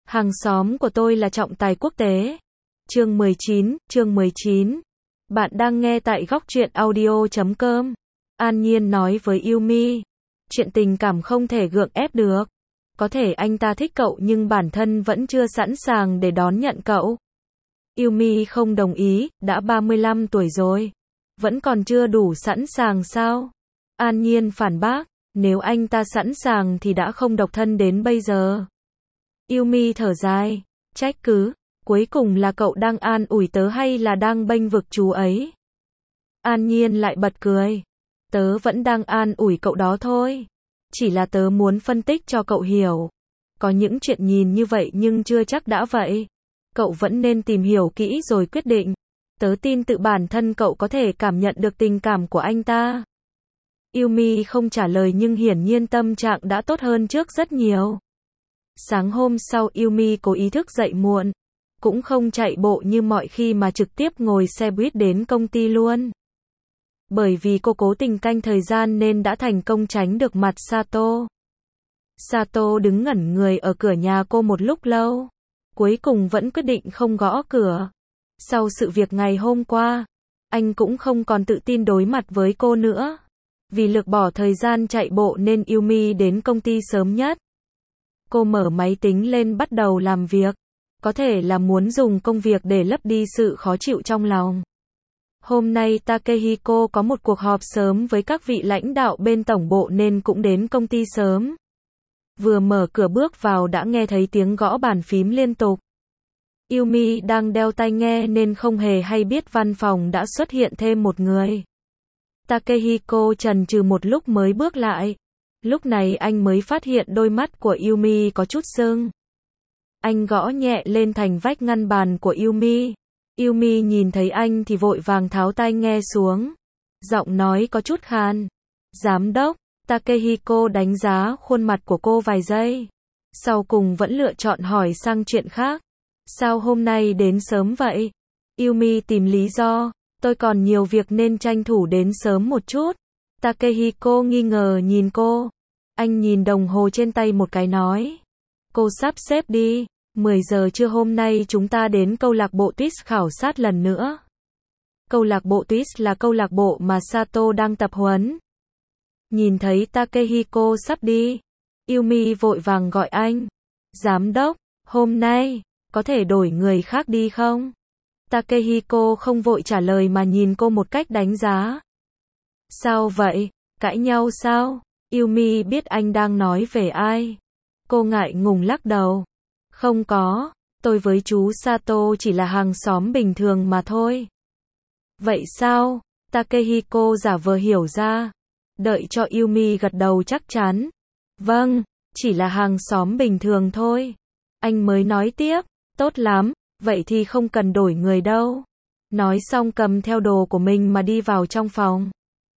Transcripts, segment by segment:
Hàng xóm của tôi là trọng tài quốc tế. Chương 19. Bạn đang nghe tại góc truyện audio.com. An Nhiên nói với Yumi. Chuyện tình cảm không thể gượng ép được. Có thể anh ta thích cậu nhưng bản thân vẫn chưa sẵn sàng để đón nhận cậu. Yumi không đồng ý, đã 35 tuổi rồi. Vẫn còn chưa đủ sẵn sàng sao? An Nhiên phản bác, nếu anh ta sẵn sàng thì đã không độc thân đến bây giờ. Yumi thở dài, trách cứ, cuối cùng là cậu đang an ủi tớ hay là đang bênh vực chú ấy? An Nhiên lại bật cười, tớ vẫn đang an ủi cậu đó thôi. Chỉ là tớ muốn phân tích cho cậu hiểu. Có những chuyện nhìn như vậy nhưng chưa chắc đã vậy. Cậu vẫn nên tìm hiểu kỹ rồi quyết định. Tớ tin tự bản thân cậu có thể cảm nhận được tình cảm của anh ta. Yumi không trả lời nhưng hiển nhiên tâm trạng đã tốt hơn trước rất nhiều. Sáng hôm sau Yumi cố ý thức dậy muộn. Cũng không chạy bộ như mọi khi mà trực tiếp ngồi xe buýt đến công ty luôn. Bởi vì cô cố tình canh thời gian nên đã thành công tránh được mặt Sato. Sato đứng ngẩn người ở cửa nhà cô một lúc lâu. Cuối cùng vẫn quyết định không gõ cửa. Sau sự việc ngày hôm qua, anh cũng không còn tự tin đối mặt với cô nữa. Vì lược bỏ thời gian chạy bộ nên Yumi đến công ty sớm nhất. Cô mở máy tính lên bắt đầu làm việc. Có thể là muốn dùng công việc để lấp đi sự khó chịu trong lòng. Hôm nay Takehiko có một cuộc họp sớm với các vị lãnh đạo bên tổng bộ nên cũng đến công ty sớm. Vừa mở cửa bước vào đã nghe thấy tiếng gõ bàn phím liên tục. Yumi đang đeo tai nghe nên không hề hay biết văn phòng đã xuất hiện thêm một người. Takehiko chần chừ một lúc mới bước lại. Lúc này anh mới phát hiện đôi mắt của Yumi có chút sưng. Anh gõ nhẹ lên thành vách ngăn bàn của Yumi. Yumi nhìn thấy anh thì vội vàng tháo tai nghe xuống. Giọng nói có chút khàn. Giám đốc, Takehiko đánh giá khuôn mặt của cô vài giây. Sau cùng vẫn lựa chọn hỏi sang chuyện khác. Sao hôm nay đến sớm vậy? Yumi tìm lý do. Tôi còn nhiều việc nên tranh thủ đến sớm một chút. Takehiko nghi ngờ nhìn cô. Anh nhìn đồng hồ trên tay một cái nói. Cô sắp xếp đi. 10 giờ trưa hôm nay chúng ta đến câu lạc bộ Twist khảo sát lần nữa. Câu lạc bộ Twist là câu lạc bộ mà Sato đang tập huấn. Nhìn thấy Takehiko sắp đi. Yumi vội vàng gọi anh. Giám đốc, hôm nay, có thể đổi người khác đi không? Takehiko không vội trả lời mà nhìn cô một cách đánh giá. Sao vậy? Cãi nhau sao? Yumi biết anh đang nói về ai. Cô ngại ngùng lắc đầu. Không có, tôi với chú Sato chỉ là hàng xóm bình thường mà thôi. Vậy sao? Takehiko giả vờ hiểu ra. Đợi cho Yumi gật đầu chắc chắn. Vâng, chỉ là hàng xóm bình thường thôi. Anh mới nói tiếp, tốt lắm, vậy thì không cần đổi người đâu. Nói xong cầm theo đồ của mình mà đi vào trong phòng.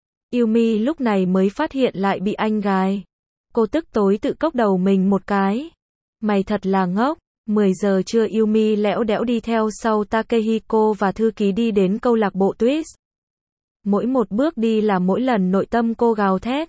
Yumi lúc này mới phát hiện lại bị anh gài. Cô tức tối tự cốc đầu mình một cái. Mày thật là ngốc. 10 giờ trưa Yumi lẽo đẽo đi theo sau Takehiko và thư ký đi đến câu lạc bộ Twist. Mỗi một bước đi là mỗi lần nội tâm cô gào thét.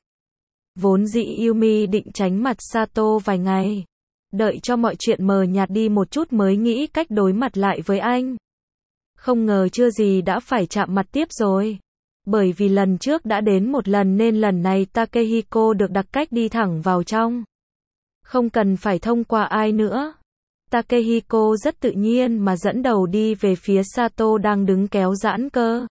Vốn dĩ Yumi định tránh mặt Sato vài ngày. Đợi cho mọi chuyện mờ nhạt đi một chút mới nghĩ cách đối mặt lại với anh. Không ngờ chưa gì đã phải chạm mặt tiếp rồi. Bởi vì lần trước đã đến một lần nên lần này Takehiko được đặt cách đi thẳng vào trong. Không cần phải thông qua ai nữa. Takehiko rất tự nhiên mà dẫn đầu đi về phía Sato đang đứng kéo giãn cơ.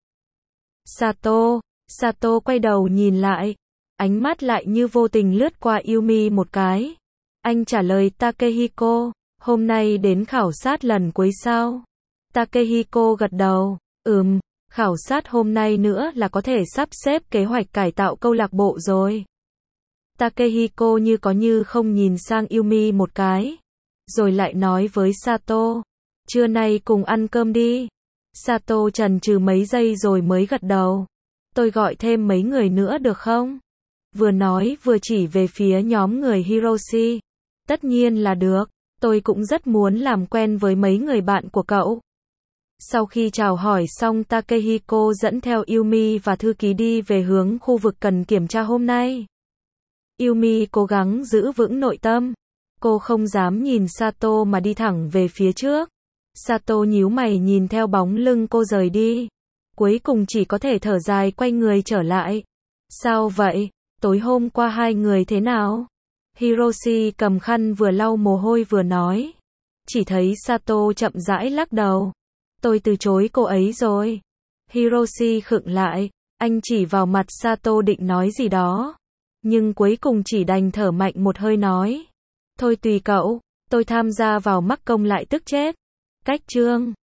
Sato quay đầu nhìn lại. Ánh mắt lại như vô tình lướt qua Yumi một cái. Anh trả lời Takehiko, hôm nay đến khảo sát lần cuối sao? Takehiko gật đầu, khảo sát hôm nay nữa là có thể sắp xếp kế hoạch cải tạo câu lạc bộ rồi. Takehiko như có như không nhìn sang Yumi một cái. Rồi lại nói với Sato, trưa nay cùng ăn cơm đi. Sato chần chừ mấy giây rồi mới gật đầu. Tôi gọi thêm mấy người nữa được không? Vừa nói vừa chỉ về phía nhóm người Hiroshi. Tất nhiên là được, tôi cũng rất muốn làm quen với mấy người bạn của cậu. Sau khi chào hỏi xong Takehiko dẫn theo Yumi và thư ký đi về hướng khu vực cần kiểm tra hôm nay. Yumi cố gắng giữ vững nội tâm. Cô không dám nhìn Sato mà đi thẳng về phía trước. Sato nhíu mày nhìn theo bóng lưng cô rời đi. Cuối cùng chỉ có thể thở dài quay người trở lại. Sao vậy? Tối hôm qua hai người thế nào? Hiroshi cầm khăn vừa lau mồ hôi vừa nói. Chỉ thấy Sato chậm rãi lắc đầu. Tôi từ chối cô ấy rồi. Hiroshi khựng lại. Anh chỉ vào mặt Sato định nói gì đó. Nhưng cuối cùng chỉ đành thở mạnh một hơi nói. Thôi tùy cậu, tôi tham gia vào mắc công lại tức chết. Cách chương